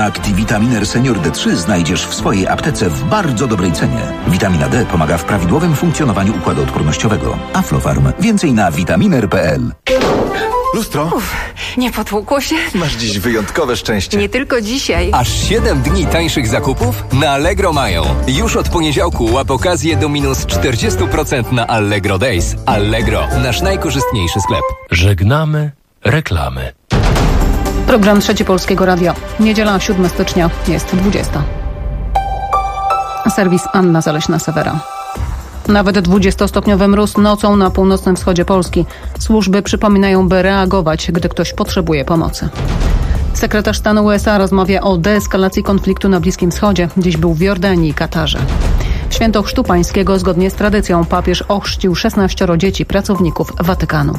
Activitaminer Senior D3 znajdziesz w swojej aptece w bardzo dobrej cenie. Witamina D pomaga w prawidłowym funkcjonowaniu układu odpornościowego. Aflofarm. Więcej na vitaminer.pl. Lustro? Nie potłukło się? Masz dziś wyjątkowe szczęście. Nie tylko dzisiaj. Aż 7 dni tańszych zakupów na Allegro mają. Już od poniedziałku łap okazję do minus 40% na Allegro Days. Allegro, nasz najkorzystniejszy sklep. Żegnamy reklamy. Program Trzeci Polskiego Radia. Niedziela 7 stycznia, jest 20. Serwis Anna Zaleśna-Sewera. Nawet 20-stopniowy mróz nocą na północnym wschodzie Polski. Służby przypominają, by reagować, gdy ktoś potrzebuje pomocy. Sekretarz stanu USA rozmawia o deeskalacji konfliktu na Bliskim Wschodzie. Dziś był w Jordanii i Katarze. W święto Chrztu Pańskiego zgodnie z tradycją papież ochrzcił 16 dzieci pracowników Watykanu.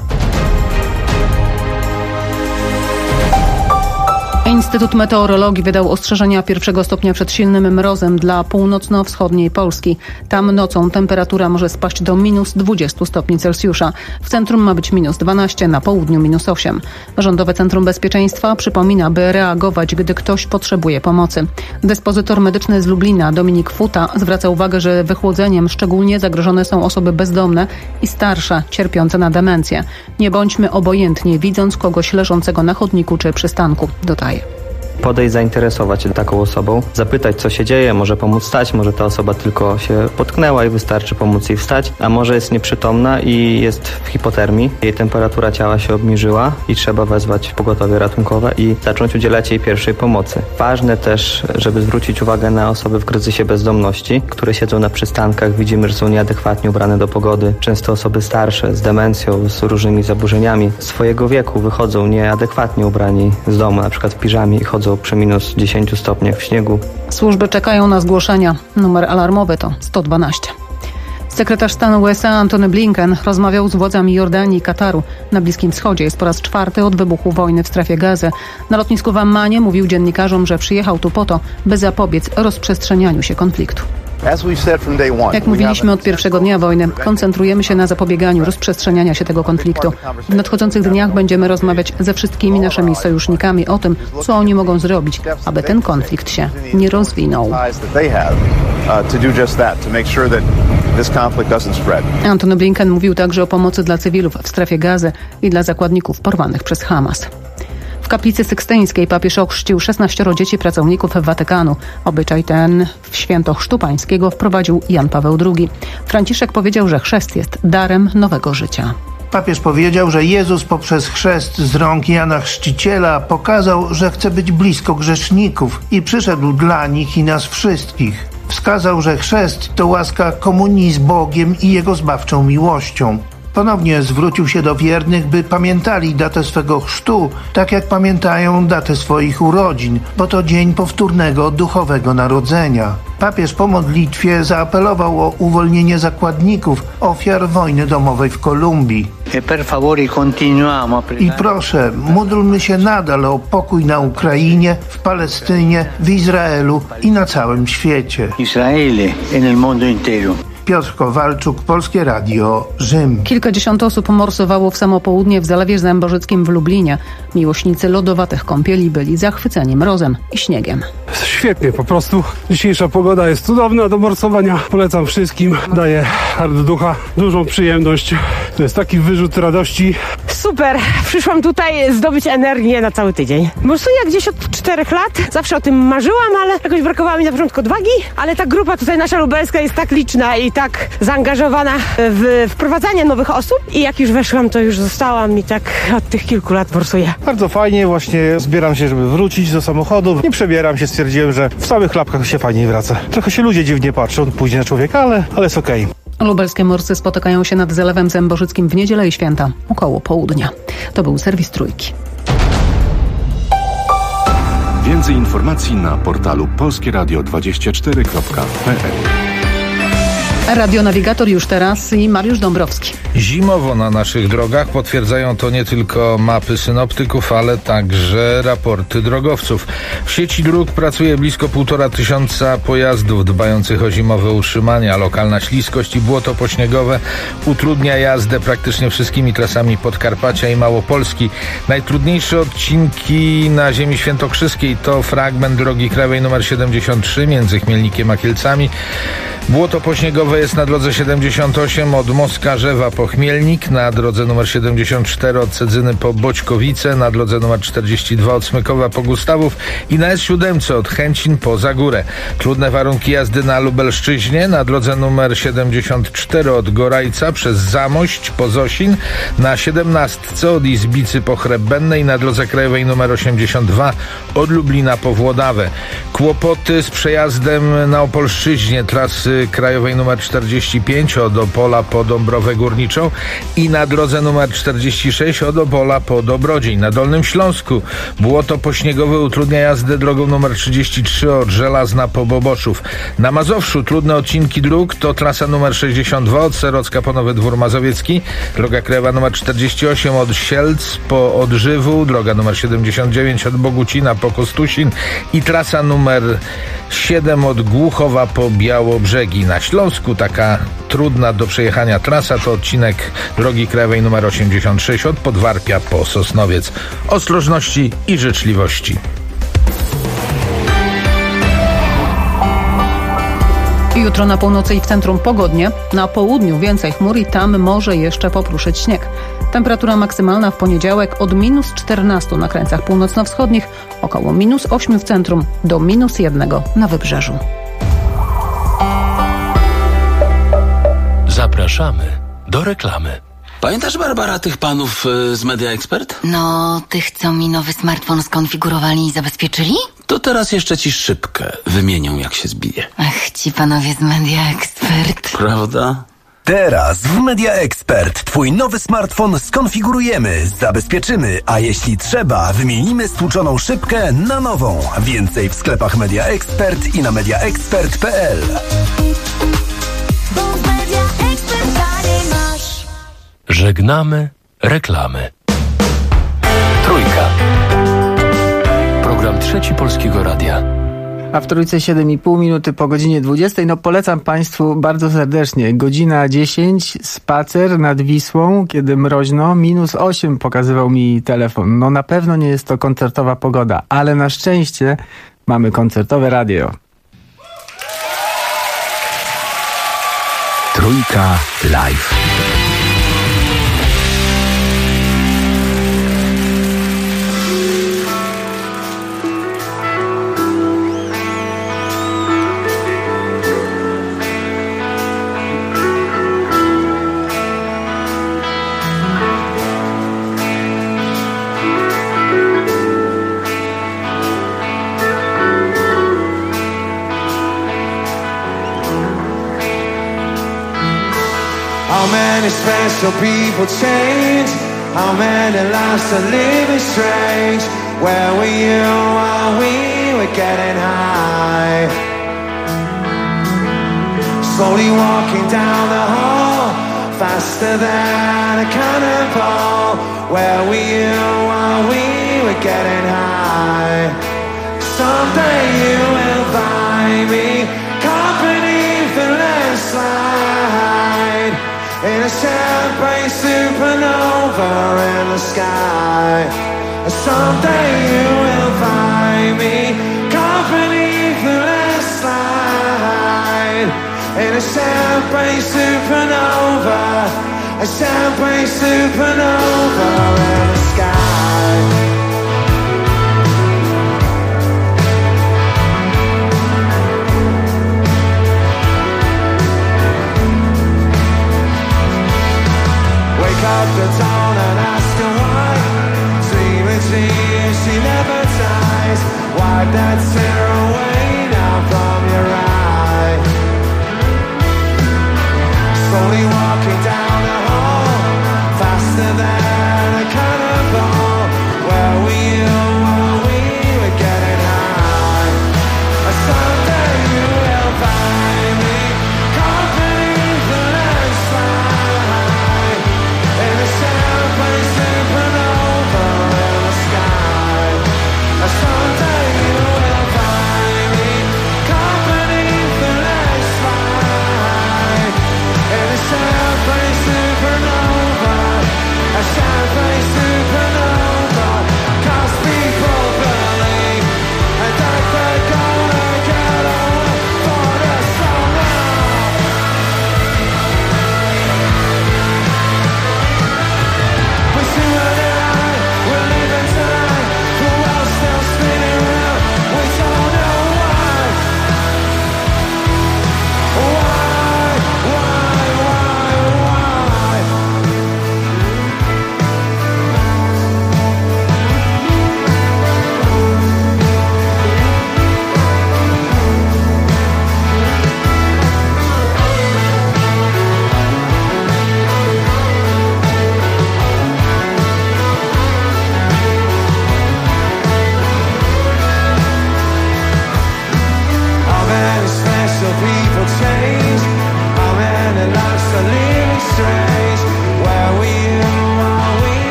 Instytut Meteorologii wydał ostrzeżenia 1 stopnia przed silnym mrozem dla północno-wschodniej Polski. Tam nocą temperatura może spaść do minus 20 stopni Celsjusza. W centrum ma być minus 12, na południu minus 8. Rządowe Centrum Bezpieczeństwa przypomina, by reagować, gdy ktoś potrzebuje pomocy. Dyspozytor medyczny z Lublina, Dominik Futa, zwraca uwagę, że wychłodzeniem szczególnie zagrożone są osoby bezdomne i starsze, cierpiące na demencję. Nie bądźmy obojętni, widząc kogoś leżącego na chodniku czy przystanku, dodaje. Podejść, zainteresować się taką osobą, zapytać, co się dzieje, może pomóc wstać, może ta osoba tylko się potknęła i wystarczy pomóc jej wstać, a może jest nieprzytomna i jest w hipotermii, jej temperatura ciała się obniżyła i trzeba wezwać pogotowie ratunkowe i zacząć udzielać jej pierwszej pomocy. Ważne też, żeby zwrócić uwagę na osoby w kryzysie bezdomności, które siedzą na przystankach, widzimy, że są nieadekwatnie ubrane do pogody, często osoby starsze, z demencją, z różnymi zaburzeniami swojego wieku wychodzą nieadekwatnie ubrani z domu, na przykład w piżamie i chodzą przy minus 10 stopniach w śniegu. Służby czekają na zgłoszenia. Numer alarmowy to 112. Sekretarz stanu USA Antony Blinken rozmawiał z władzami Jordanii i Kataru. Na Bliskim Wschodzie jest po raz 4. od wybuchu wojny w strefie Gazy. Na lotnisku w Ammanie mówił dziennikarzom, że przyjechał tu po to, by zapobiec rozprzestrzenianiu się konfliktu. Jak mówiliśmy od pierwszego dnia wojny, koncentrujemy się na zapobieganiu rozprzestrzeniania się tego konfliktu. W nadchodzących dniach będziemy rozmawiać ze wszystkimi naszymi sojusznikami o tym, co oni mogą zrobić, aby ten konflikt się nie rozwinął. Antony Blinken mówił także o pomocy dla cywilów w strefie Gazy i dla zakładników porwanych przez Hamas. W kaplicy sykstyńskiej papież ochrzcił 16 dzieci pracowników Watykanu. Obyczaj ten w święto Chrztu Pańskiego wprowadził Jan Paweł II. Franciszek powiedział, że chrzest jest darem nowego życia. Papież powiedział, że Jezus poprzez chrzest z rąk Jana Chrzciciela pokazał, że chce być blisko grzeszników i przyszedł dla nich i nas wszystkich. Wskazał, że chrzest to łaska komunii z Bogiem i Jego zbawczą miłością. Ponownie zwrócił się do wiernych, by pamiętali datę swego chrztu, tak jak pamiętają datę swoich urodzin, bo to dzień powtórnego duchowego narodzenia. Papież po modlitwie zaapelował o uwolnienie zakładników, ofiar wojny domowej w Kolumbii. I proszę, módlmy się nadal o pokój na Ukrainie, w Palestynie, w Izraelu i na całym świecie. Piotr Kowalczuk, Polskie Radio, Rzym. Kilkadziesiąt osób morsowało w samo południe w Zalewie Zębożyckim w Lublinie. Miłośnicy lodowatych kąpieli byli zachwyceni mrozem i śniegiem. Świetnie, po prostu. Dzisiejsza pogoda jest cudowna do morsowania. Polecam wszystkim. Daje hard ducha, dużą przyjemność. To jest taki wyrzut radości. Super! Przyszłam tutaj zdobyć energię na cały tydzień. Morsuję gdzieś od 4 lat. Zawsze o tym marzyłam, ale jakoś brakowało mi na początku odwagi. Ale ta grupa tutaj nasza lubelska jest tak liczna i tak zaangażowana w wprowadzanie nowych osób. I jak już weszłam, to już zostałam i tak od tych kilku lat morsuję. Bardzo fajnie, właśnie zbieram się, żeby wrócić do samochodu. Nie przebieram się, stwierdziłem, że w samych klapkach się fajniej wraca. Trochę się ludzie dziwnie patrzą później na człowieka, ale jest okej. Lubelskie morsy spotykają się nad Zalewem Zębożyckim w niedzielę i święta około południa. To był serwis Trójki. Więcej informacji na portalu polskieradio24.pl. Radionawigator już teraz i Mariusz Dąbrowski. Zimowo na naszych drogach, potwierdzają to nie tylko mapy synoptyków, ale także raporty drogowców. W sieci dróg pracuje blisko 1500 pojazdów dbających o zimowe utrzymanie, a lokalna śliskość i błoto pośniegowe utrudnia jazdę praktycznie wszystkimi trasami Podkarpacia i Małopolski. Najtrudniejsze odcinki na ziemi świętokrzyskiej to fragment drogi krajowej nr 73 między Chmielnikiem a Kielcami. Błoto pośniegowe jest na drodze 78 od Moskarzewa po Chmielnik, na drodze nr 74 od Cedzyny po Boćkowice, na drodze nr 42 od Smykowa po Gustawów i na S7 od Chęcin po Zagórę. Trudne warunki jazdy na Lubelszczyźnie, na drodze nr 74 od Gorajca przez Zamość po Zosin, na 17 od Izbicy po Chrebenne i na drodze krajowej nr 82 od Lublina po Włodawę. Kłopoty z przejazdem na Opolszczyźnie trasy krajowej nr 45 od Opola po Dąbrowę Górniczą i na drodze nr 46 od Opola po Dobrodzień. Na Dolnym Śląsku błoto pośniegowe utrudnia jazdę drogą nr 33 od Żelazna po Boboszów. Na Mazowszu trudne odcinki dróg to trasa nr 62 od Serocka po Nowy Dwór Mazowiecki, droga krajowa nr 48 od Sielc po Odżywu, droga nr 79 od Bogucina po Kostusin i trasa nr 7 od Głuchowa po Białobrzegi. Na Śląsku taka trudna do przejechania trasa to odcinek drogi krajowej nr 86 od Podwarpia po Sosnowiec. Ostrożności i życzliwości. Jutro na północy i w centrum pogodnie, na południu więcej chmur i tam może jeszcze popruszyć śnieg. Temperatura maksymalna w poniedziałek od -14 na krańcach północno-wschodnich, około -8 w centrum do -1 na wybrzeżu. Zapraszamy do reklamy. Pamiętasz, Barbara, tych panów z Media Expert? No, tych, co mi nowy smartfon skonfigurowali i zabezpieczyli? To teraz jeszcze ci szybkę wymienią, jak się zbije. Ach, ci panowie z Media Expert. Prawda? Teraz w Media Expert twój nowy smartfon skonfigurujemy, zabezpieczymy, a jeśli trzeba, wymienimy stłuczoną szybkę na nową. Więcej w sklepach Media Expert i na mediaexpert.pl. Żegnamy reklamy. Trójka. Program Trzeci Polskiego Radia. A w Trójce 7,5 minuty po godzinie 20. No polecam Państwu bardzo serdecznie. Godzina 10, spacer nad Wisłą, kiedy mroźno, -8 pokazywał mi telefon. No na pewno nie jest to koncertowa pogoda, ale na szczęście mamy koncertowe radio. Trójka live. How many special people change? How many lives are living strange? Where were you while we were getting high? Slowly walking down the hall, faster than a cannonball. Where were you while we were getting high? Someday you will find me caught beneath the landslide, in a champagne supernova in the sky. Someday you will find me caught beneath the landslide, in a champagne supernova, a champagne supernova in the sky. Up the dawn and ask her why. Dream a dream she never dies. Wipe that tear away now from your eye. Slowly walking down the hall, faster than a cannonball. Where were you while we were getting high? Someday you will find me company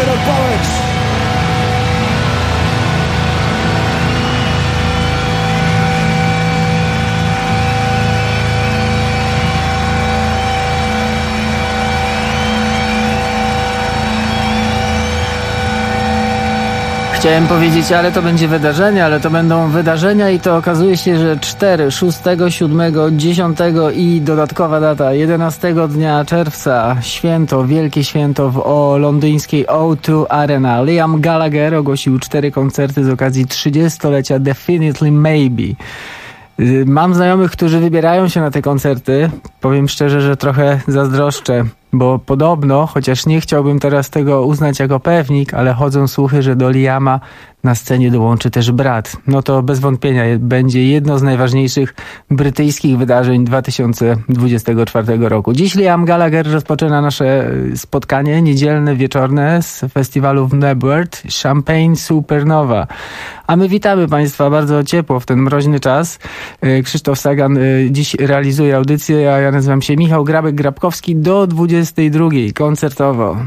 load of bollocks. Chciałem powiedzieć, ale to będzie wydarzenie, ale to będą wydarzenia i to okazuje się, że 4, 6, 7, 10 i dodatkowa data 11 dnia czerwca, święto, wielkie święto w londyńskiej O2 Arena. Liam Gallagher ogłosił 4 koncerty z okazji 30-lecia Definitely Maybe. Mam znajomych, którzy wybierają się na te koncerty. Powiem szczerze, że trochę zazdroszczę, bo podobno, chociaż nie chciałbym teraz tego uznać jako pewnik, ale chodzą słuchy, że do Liama na scenie dołączy też brat. No to bez wątpienia będzie jedno z najważniejszych brytyjskich wydarzeń 2024 roku. Dziś Liam Gallagher rozpoczyna nasze spotkanie niedzielne, wieczorne z festiwalu w Knebworth Champagne Supernova. A my witamy Państwa bardzo ciepło w ten mroźny czas. Krzysztof Sagan dziś realizuje audycję, a ja nazywam się Michał Grabek-Grabkowski do 22 koncertowo.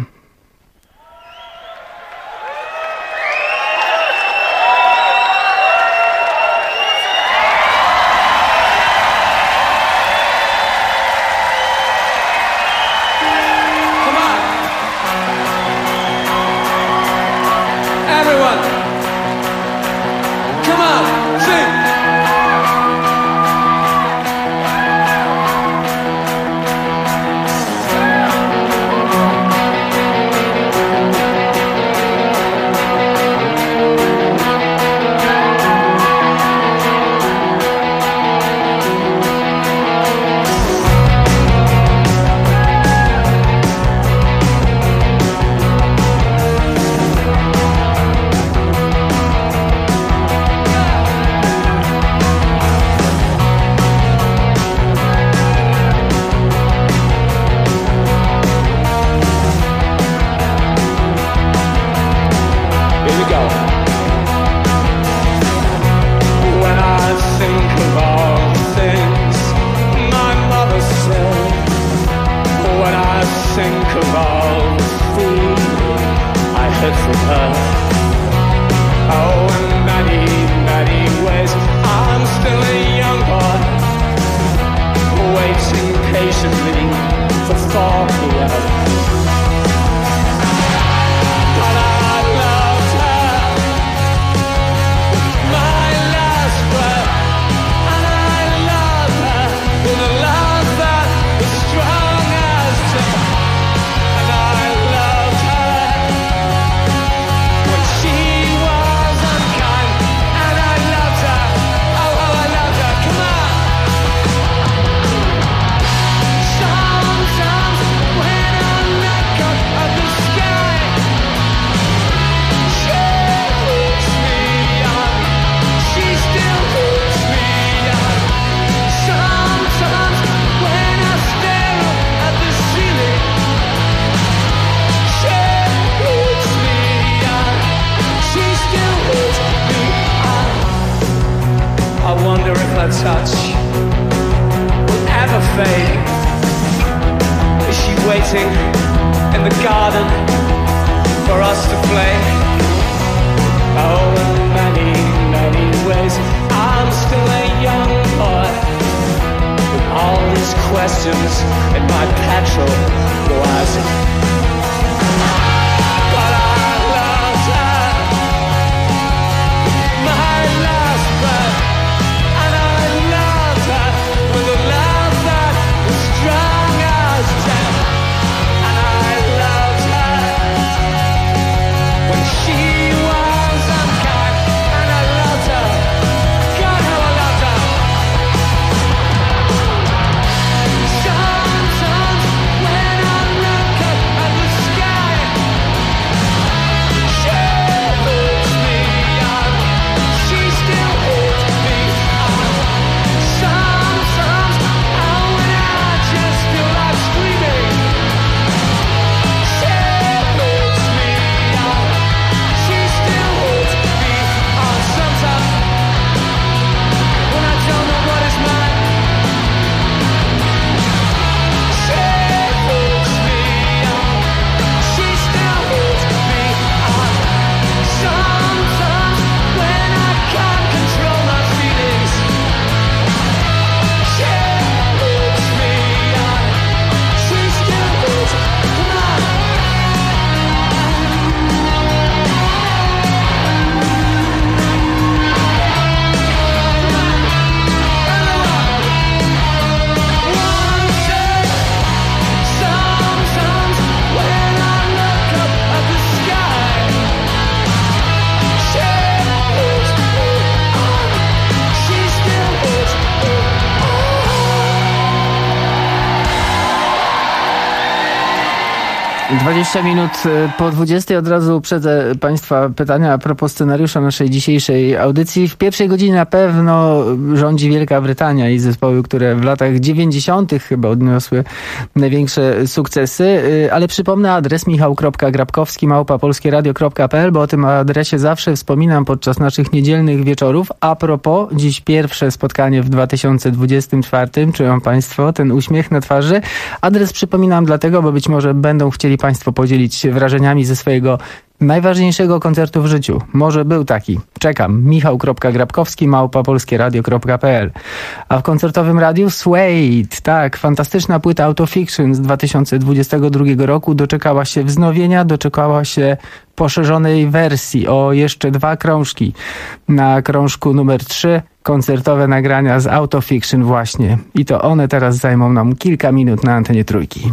20 minut po 20 od razu uprzedzę Państwa pytania a propos scenariusza naszej dzisiejszej audycji. W pierwszej godzinie na pewno rządzi Wielka Brytania i zespoły, które w latach 90. chyba odniosły największe sukcesy, ale przypomnę adres michał.grabkowski@polskieradio.pl, bo o tym adresie zawsze wspominam podczas naszych niedzielnych wieczorów. A propos, dziś pierwsze spotkanie w 2024. Czują Państwo ten uśmiech na twarzy? Adres przypominam dlatego, bo być może będą chcieli Państwo podzielić się wrażeniami ze swojego najważniejszego koncertu w życiu. Może był taki. Czekam. michał.grabkowski@polskieradio.pl. A w koncertowym radiu Suede. Tak, fantastyczna płyta Autofiction z 2022 roku doczekała się wznowienia, doczekała się poszerzonej wersji o jeszcze 2 krążki. Na krążku numer 3 koncertowe nagrania z Autofiction właśnie. I to one teraz zajmą nam kilka minut na antenie Trójki.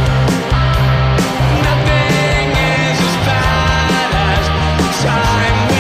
Nothing is as bad as time.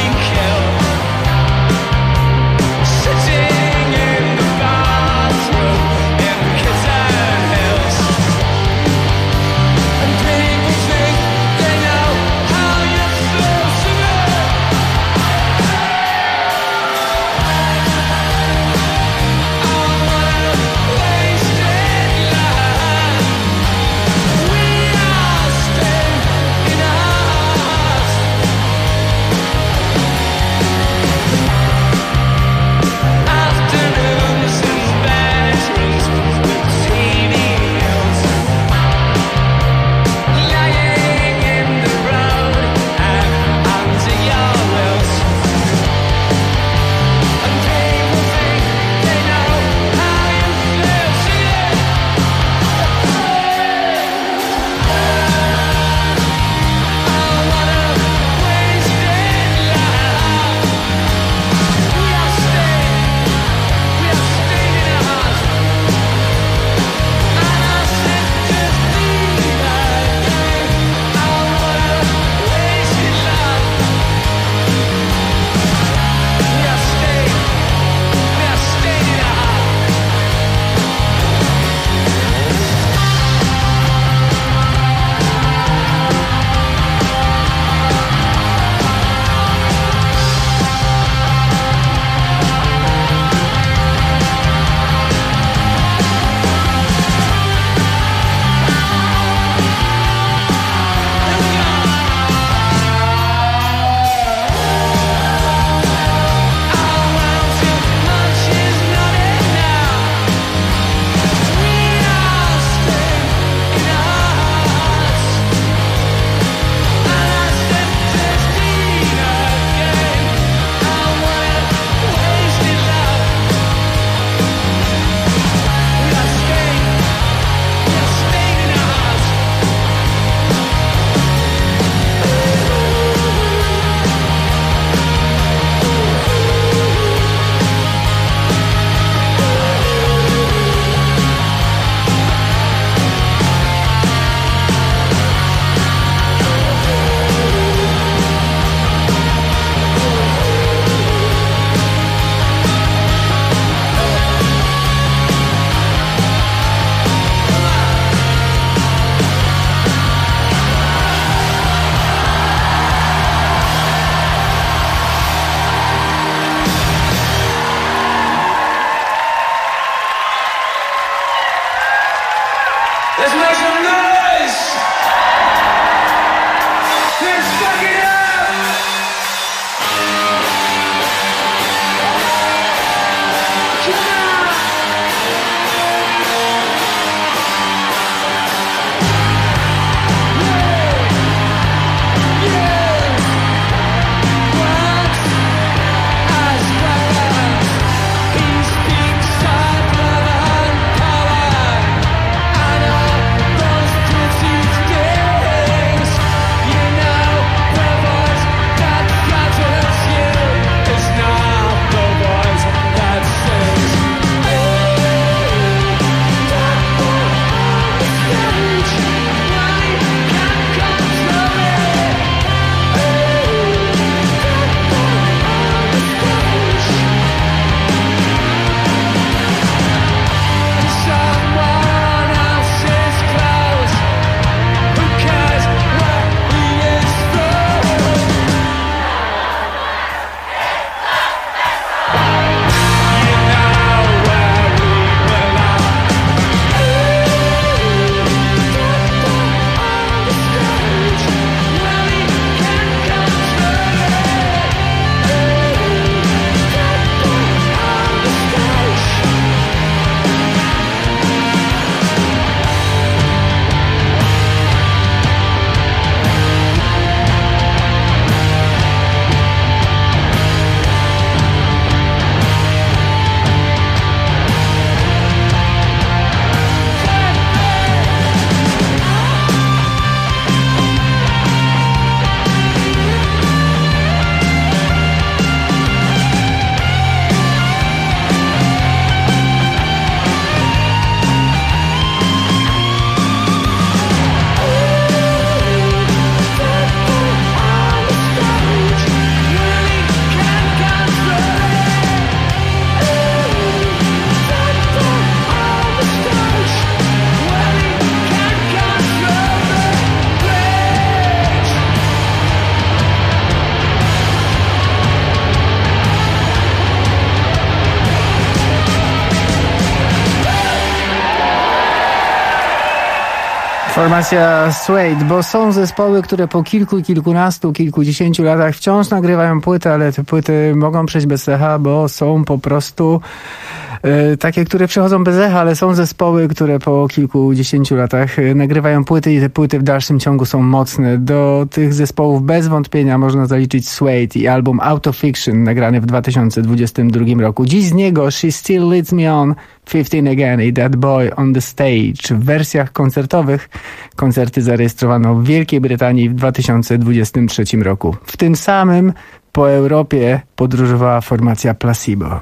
Formacja Suede, bo są zespoły, które po kilku, kilkunastu, kilkudziesięciu latach wciąż nagrywają płyty, ale te płyty mogą przejść bez echa, bo są po prostu takie, które przechodzą bez echa, ale są zespoły, które po kilkudziesięciu latach nagrywają płyty i te płyty w dalszym ciągu są mocne. Do tych zespołów bez wątpienia można zaliczyć Suede i album Out of Fiction, nagrany w 2022 roku. Dziś z niego She Still Leads Me On, 15 Again i That Boy on the Stage. W wersjach koncertowych koncerty zarejestrowano w Wielkiej Brytanii w 2023 roku. W tym samym po Europie podróżowała formacja Placebo.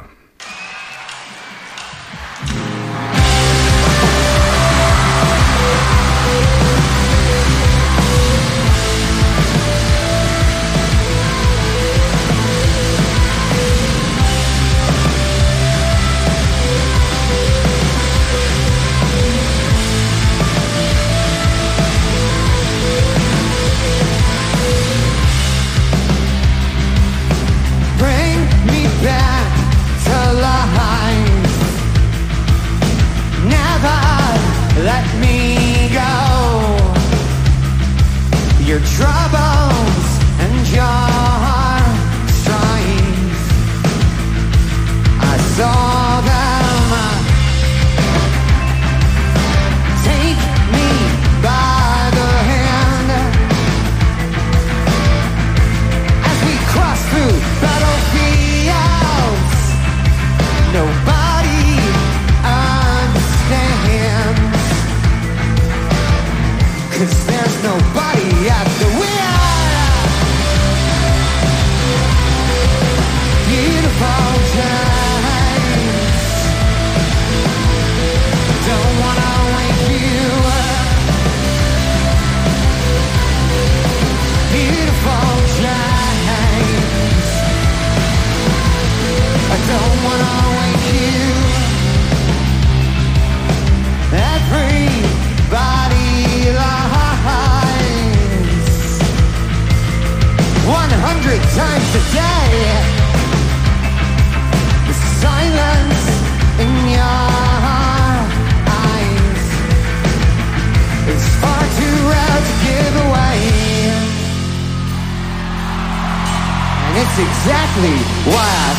Exactly why I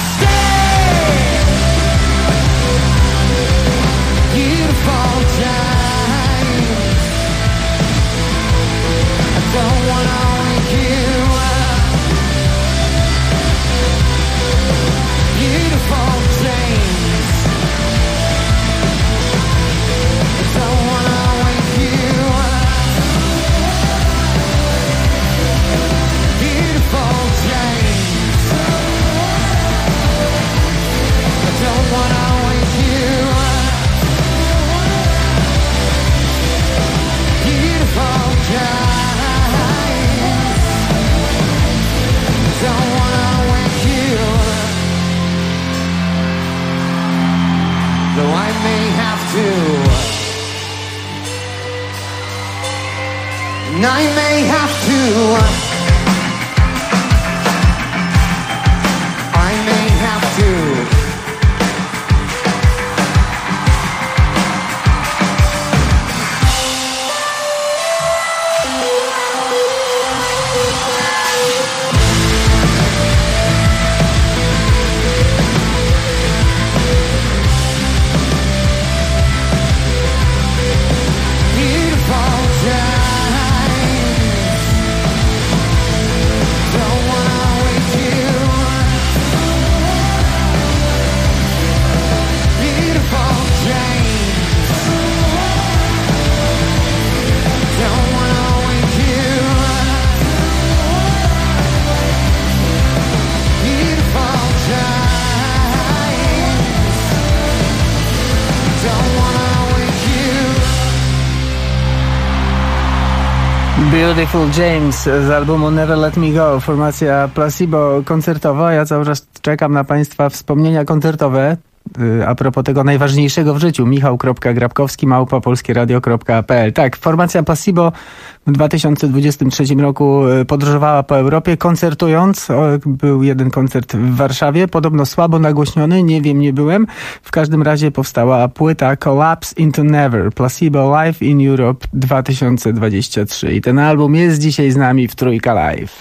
stay. Beautiful time. I don't wanna wake you up. Beautiful dreams. I don't wanna wake you up. Beautiful dreams. Don't wanna wake you up. Beautiful giants. Don't wanna wake you up. Though I may have to. And I may have to. I may have to. Beautiful James z albumu Never Let Me Go, formacja Placebo koncertowa. Ja cały czas czekam na Państwa wspomnienia koncertowe. a propos tego najważniejszego w życiu. michał.grabkowski@polskieradio.pl. Tak, formacja Placebo w 2023 roku podróżowała po Europie, koncertując. Był jeden koncert w Warszawie, podobno słabo nagłośniony, nie wiem, nie byłem. W każdym razie powstała płyta Collapse into Never, Placebo Live in Europe 2023. I ten album jest dzisiaj z nami w Trójka Live.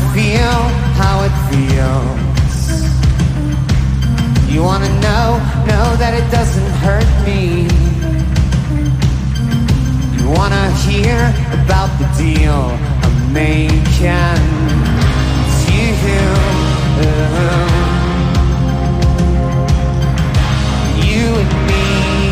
feel how it feels. You wanna know that it doesn't hurt me. You wanna hear about the deal I'm making. It's you, you and me.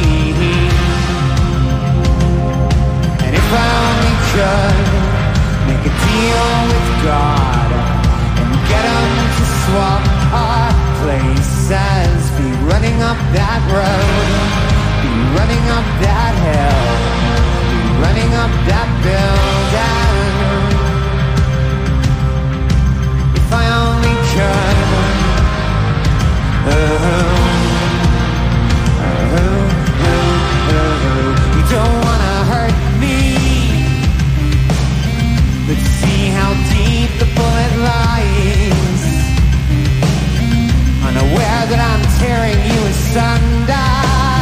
And if I only could make a deal with God and get him to swap our places, be running up that road, be running up that hill, be running up that building. If I only could. You don't wanna hurt me, but see how deep the bullet lies. Unaware that I'm tearing you asunder.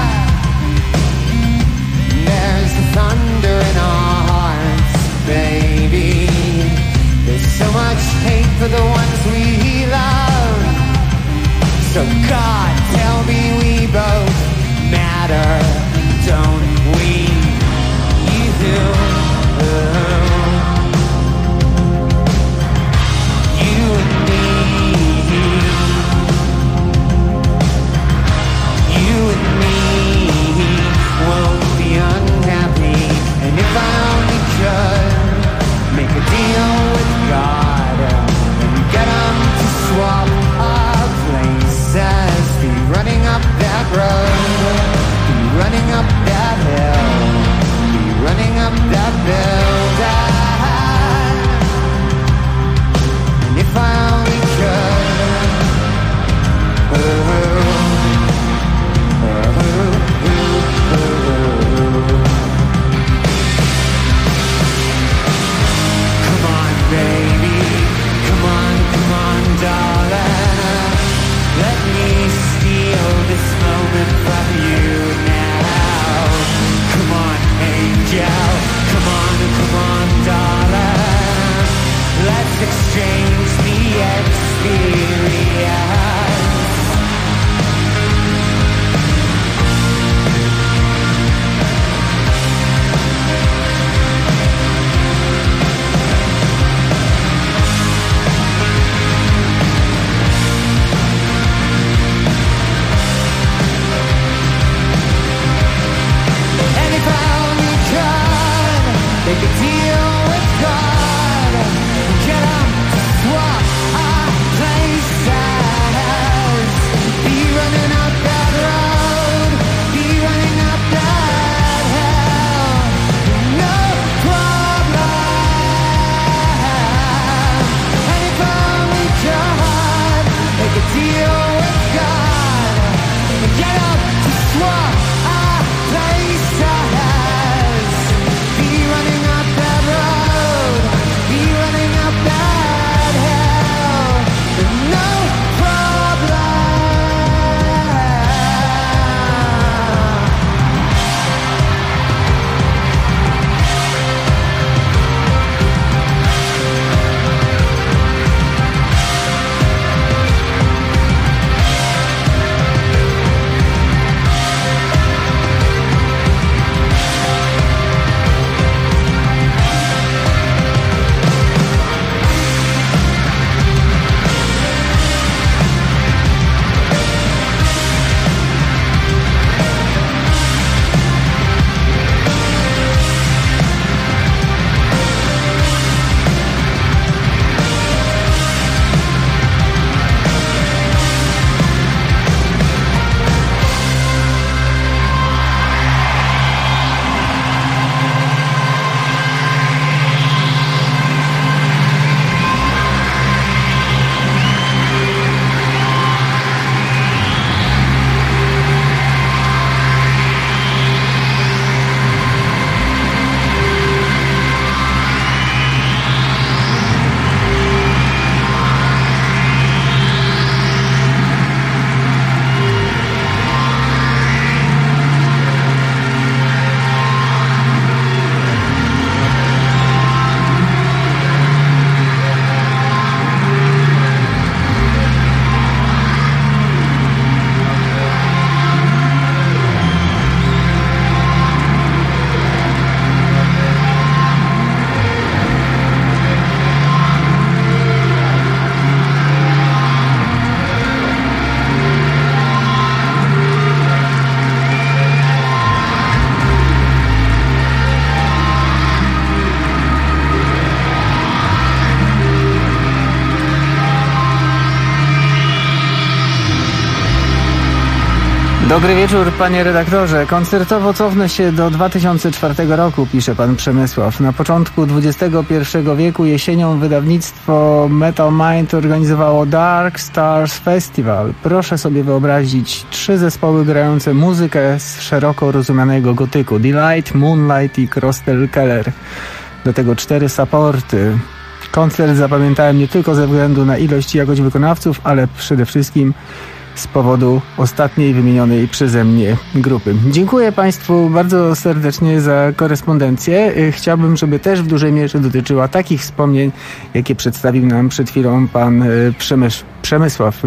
There's the thunder in our hearts, baby. There's so much hate for the ones we love. So God, tell me we both matter, don't we? You do. You and me. You and me won't be unhappy. And if I only could make a deal with God and get him to swap our places, be running up that road, be Dobry wieczór, panie redaktorze. Koncertowo cofnę się do 2004 roku, pisze pan Przemysław. Na początku XXI wieku jesienią wydawnictwo Metal Mind organizowało Dark Stars Festival. Proszę sobie wyobrazić 3 zespoły grające muzykę z szeroko rozumianego gotyku. Delight, Moonlight i Crostel Keller. Do tego 4 supporty. Koncert zapamiętałem nie tylko ze względu na ilość i jakość wykonawców, ale przede wszystkim z powodu ostatniej wymienionej przeze mnie grupy. Dziękuję Państwu bardzo serdecznie za korespondencję. Chciałbym, żeby też w dużej mierze dotyczyła takich wspomnień, jakie przedstawił nam przed chwilą pan Przemysław.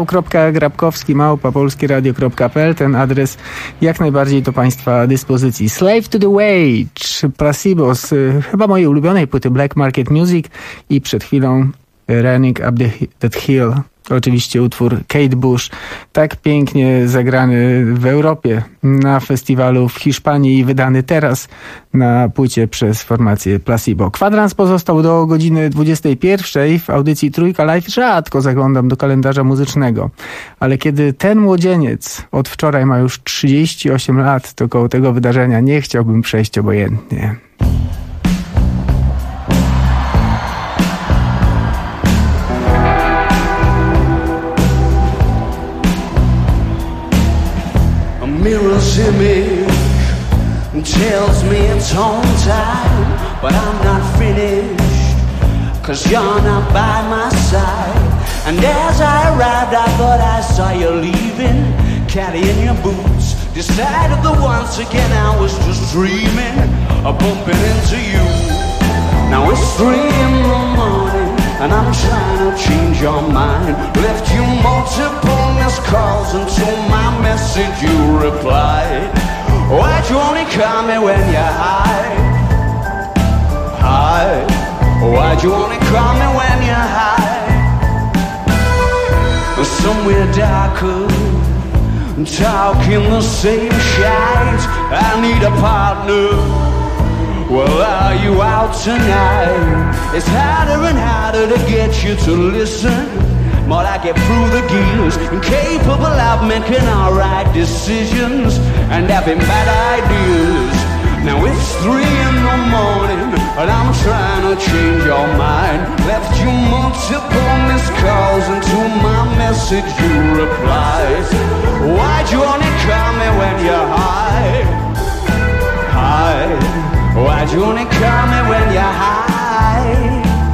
Michał.grabkowski@polskieradio.pl. Ten adres jak najbardziej do Państwa dyspozycji. Slave to the Wage, Placebo z chyba mojej ulubionej płyty Black Market Music i przed chwilą Running Up That Hill. Oczywiście utwór Kate Bush, tak pięknie zagrany w Europie na festiwalu w Hiszpanii i wydany teraz na płycie przez formację Placebo. Kwadrans pozostał do godziny 21. W audycji Trójka Live rzadko zaglądam do kalendarza muzycznego, ale kiedy ten młodzieniec od wczoraj ma już 38 lat, to koło tego wydarzenia nie chciałbym przejść obojętnie. Mirror's image tells me it's on time, but I'm not finished, 'cause you're not by my side. And as I arrived, I thought I saw you leaving, carrying your boots. Decided that once again I was just dreaming of bumping into you. Now it's 3 in the morning and I'm trying to change your mind. Left you multiple missed calls and to my message you replied. Why'd you only call me when you're high? High. Why'd you only call me when you're high? Somewhere darker, talking the same shite. I need a partner. Well, are you out tonight? It's harder and harder to get you to listen. More I get through the gears, incapable of making alright decisions and having bad ideas. Now it's 3 in the morning and I'm trying to change your mind. Left you multiple missed calls and to my message you replied. Why'd you only call me when you're high? High. Why'd you only call me when you're high?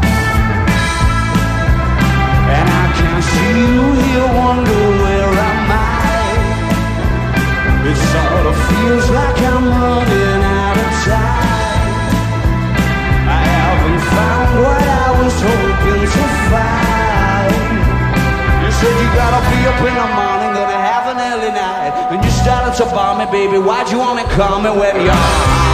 And I can see you here, wonder where am I? It sort of feels like I'm running out of time. I haven't found what I was hoping to find. You said you gotta be up in the morning, gonna have an early night. Then you started to bomb me, baby. Why'd you only call me when you're high?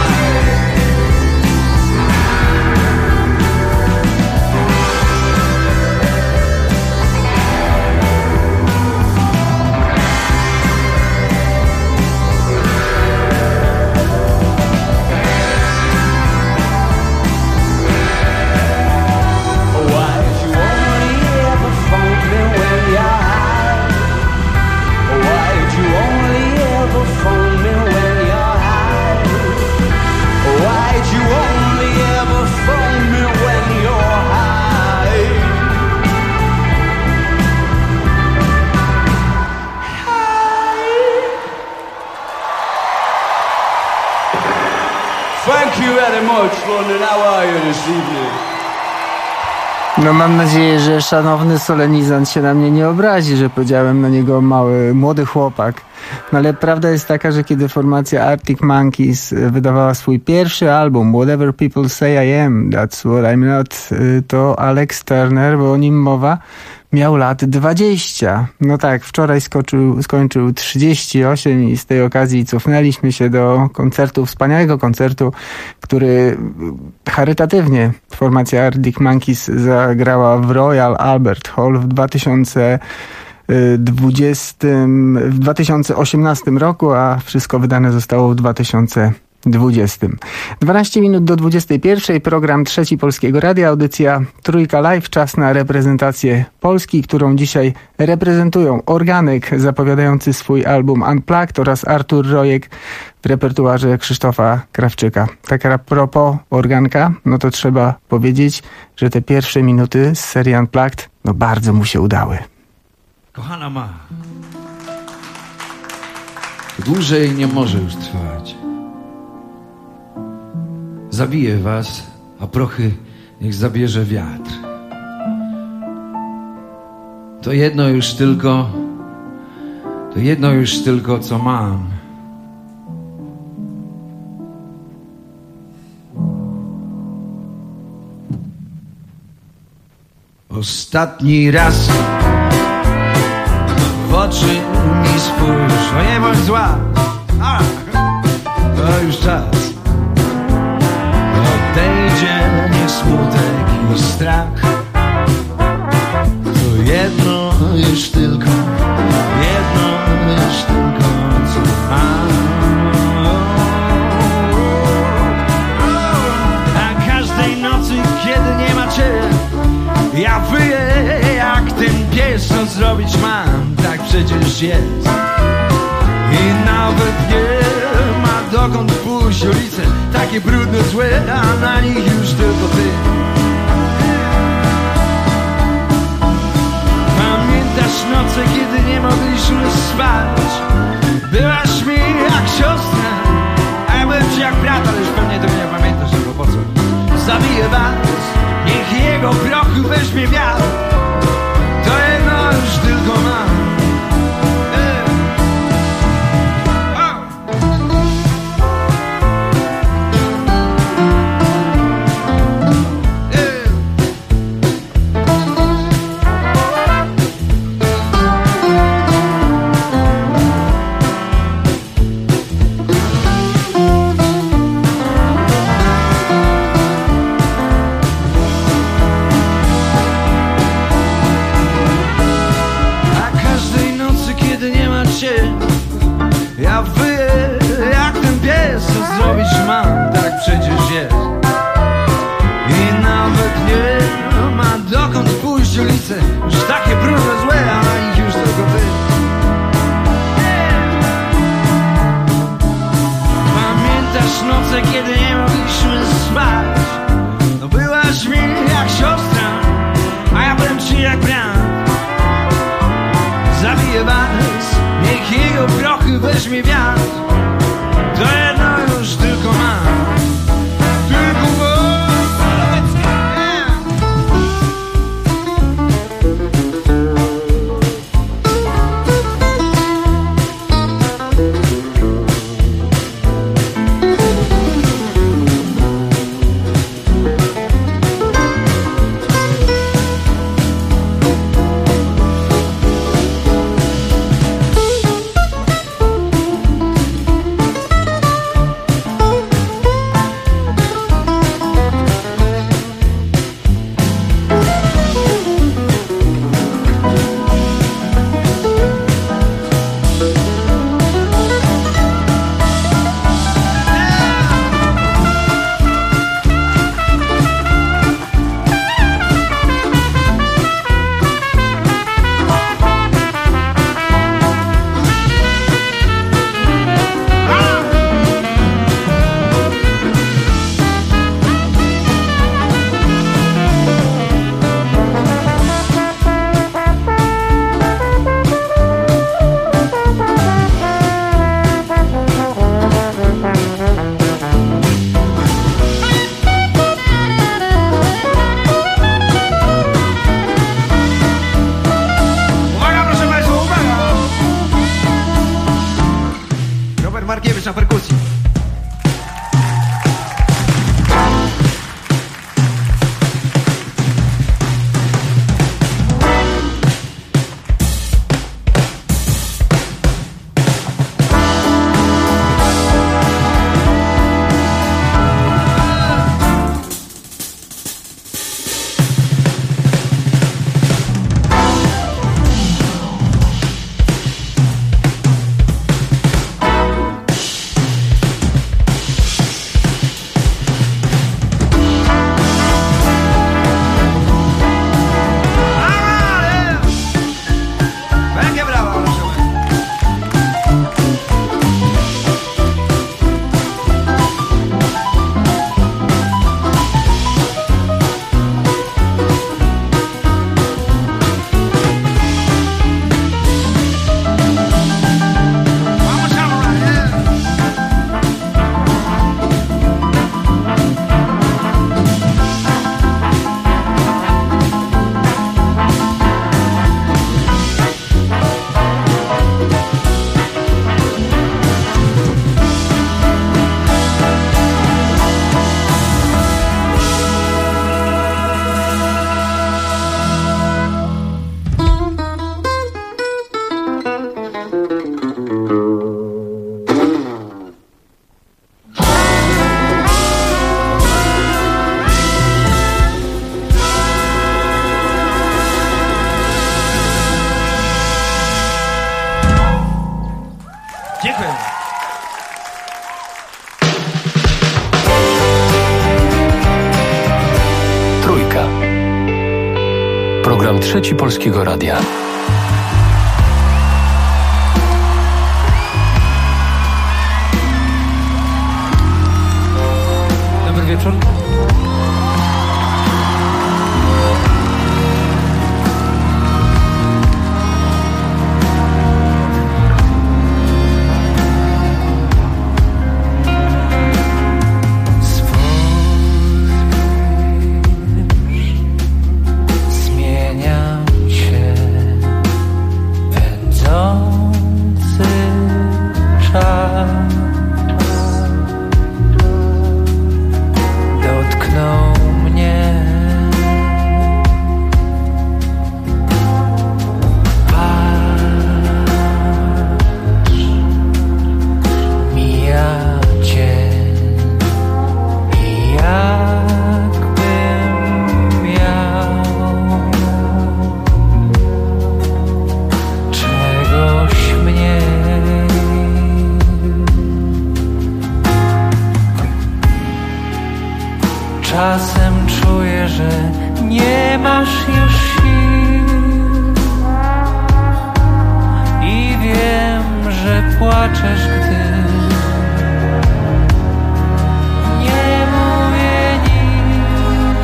Thank you very much, London. How are you this evening? No mam nadzieję, że szanowny solenizant się na mnie nie obrazi, że powiedziałem na niego młody chłopak. No ale prawda jest taka, że kiedy formacja Arctic Monkeys wydawała swój pierwszy album Whatever People Say I Am, That's What I'm Not, to Alex Turner, bo o nim mowa, miał lat 20. No tak, wczoraj skończył 38 i z tej okazji cofnęliśmy się do koncertu, wspaniałego koncertu, który charytatywnie formacja Arctic Monkeys zagrała w Royal Albert Hall w 2018 roku, a wszystko wydane zostało w 2015. 20. 12 minut do 21. Program Trzeci Polskiego Radia, audycja Trójka Live. Czas na reprezentację Polski, którą dzisiaj reprezentują Organek, zapowiadający swój album Unplugged, oraz Artur Rojek w repertuarze Krzysztofa Krawczyka. Tak a propos Organka, no to trzeba powiedzieć, że te pierwsze minuty z serii Unplugged no bardzo mu się udały. Kochana ma, dłużej nie może już trwać. Zabiję was, a prochy niech zabierze wiatr. To jedno już tylko, co mam. Ostatni raz w oczy mi spójrz, o nie bądź zła, to już czas. Odejdzie niech smutek i strach. To jedno już tylko, co mam. A każdej nocy, kiedy nie ma cię, ja wyję jak ten pies, co zrobić mam, tak przecież jest. I nawet nie ma dokąd pójść, ulice takie brudne, złe, a na nich już tylko ty. Pamiętasz noce, kiedy nie mogliśmy spać? Byłaś mi jak siostra, a ja byłem ci jak brat, ale już pewnie tego nie pamiętasz, bo po co? Zabiję was, niech jego prochu weźmie wiatr. To jedno już tylko mam. Dziękuję. Trójka. Program Trzeci Polskiego Radia. Dobry wieczór. Czasem czuję, że nie masz już sił i wiem, że płaczesz, gdy nie mówię nic.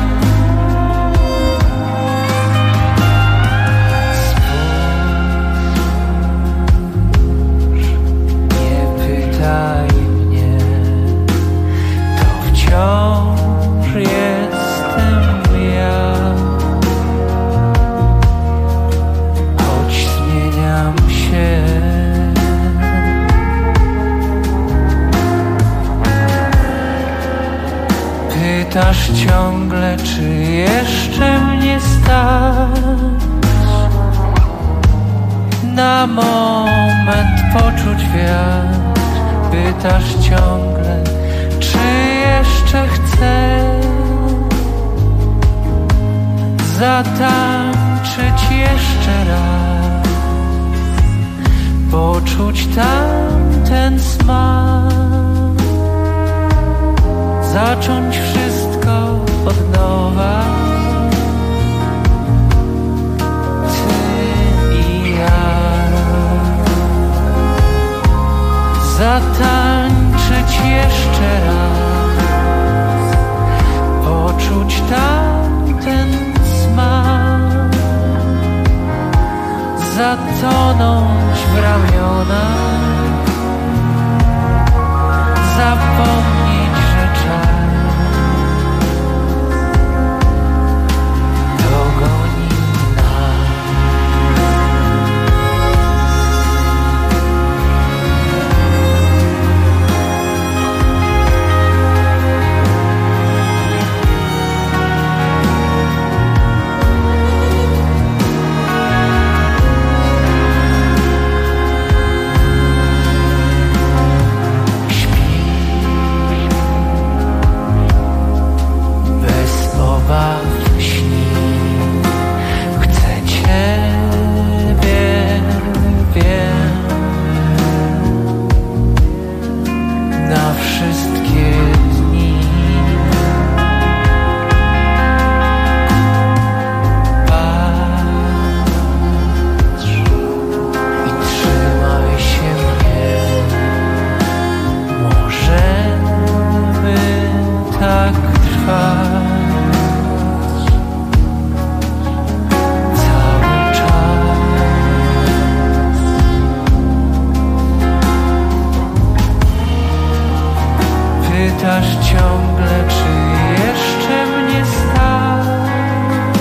Spójrz, nie pytaj mnie, to wciąż jestem ja, choć zmieniam się. Pytasz ciągle, czy jeszcze mnie stać na moment poczuć wiatr. Pytasz ciągle, czy jeszcze chcę zatańczyć jeszcze raz, poczuć tamten smak, zacząć wszystko od nowa. Ty i ja, zatańczyć jeszcze raz, poczuć tamten smak, zatonąć w ramionach, zapomnieć, że czas dogoni nas. Pytasz ciągle, czy jeszcze mnie stać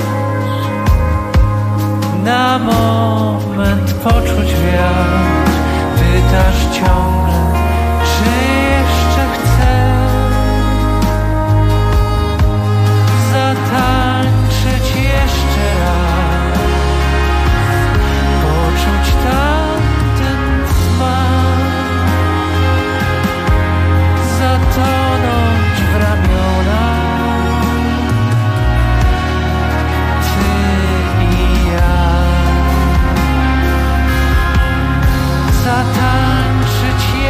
na moment poczuć wiatr. Pytasz ciągle, czy jeszcze chcę zatańczyć jeszcze raz, poczuć tamten smak, zatonąć w ramionach. Ty i ja, zatańczyć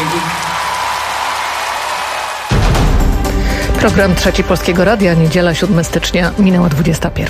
Program Trzeci Polskiego Radia, niedziela 7 stycznia, minęła 21.